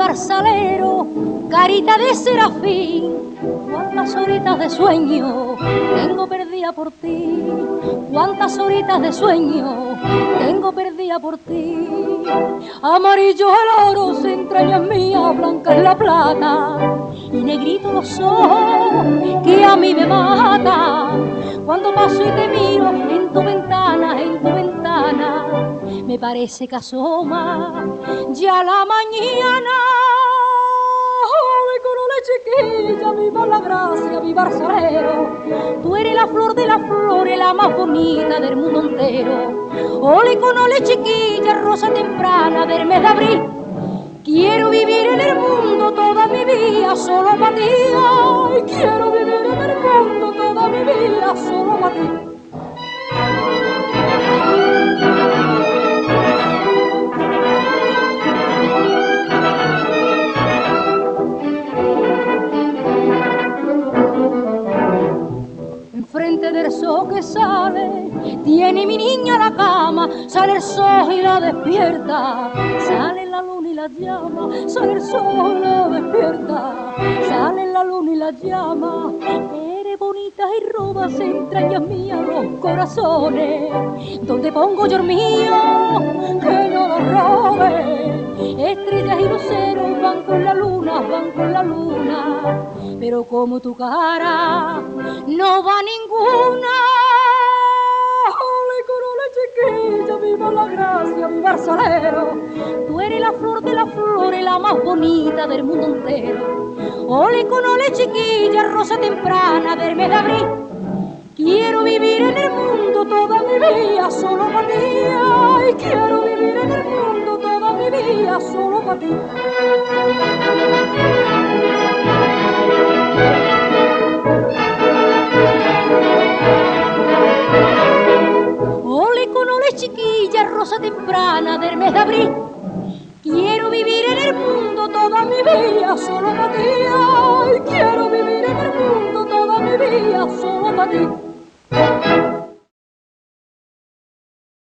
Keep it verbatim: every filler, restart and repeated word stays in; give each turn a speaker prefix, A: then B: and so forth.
A: vivar salero, carita de serafín, cuántas horitas de sueño tengo perdida por ti, cuántas horitas de sueño tengo perdida por ti. Amarillo el oro, se entrañas mías, blanca es la plata, y negrito los ojos que a mí me mata. Cuando paso y te miro en tu ventana, en tu ventana, me parece que asoma ya la mañana. Ay, Corola chiquilla, viva la gracia, viva el salero. Tú eres la flor de las flores, la más bonita del mundo entero. Ole con ole chiquilla, rosa temprana del mes de abril. Quiero vivir en el mundo toda mi vida solo para ti. Ay, quiero vivir en el mundo toda mi vida solo para ti. Enfrente del sol que sale, tiene mi niña la cama, sale el sol y la despierta, sale la luna y la llama, sale el sol y la despierta, sale la luna y la llama. Eres bonita y robas entrañas mías los corazones, donde pongo yo el mío, que no lo robe. Estrellas y luceros van con la luna, van con la luna, pero como tu cara no va ninguna. Ole, Corola chiquilla, viva la gracia, viva el salero. Tú eres la flor de las flores, la más bonita del mundo entero. Ole con ole chiquilla, rosa temprana del mes de abril. Quiero vivir en el mundo toda mi vida solo para ti. Ay, quiero vivir en el mundo toda mi vida solo para ti. Ole con ole chiquilla, rosa temprana del mes de abril. Quiero vivir en el mundo toda mi vida solo para ti. Ay, quiero vivir en el mundo toda mi vida solo para ti.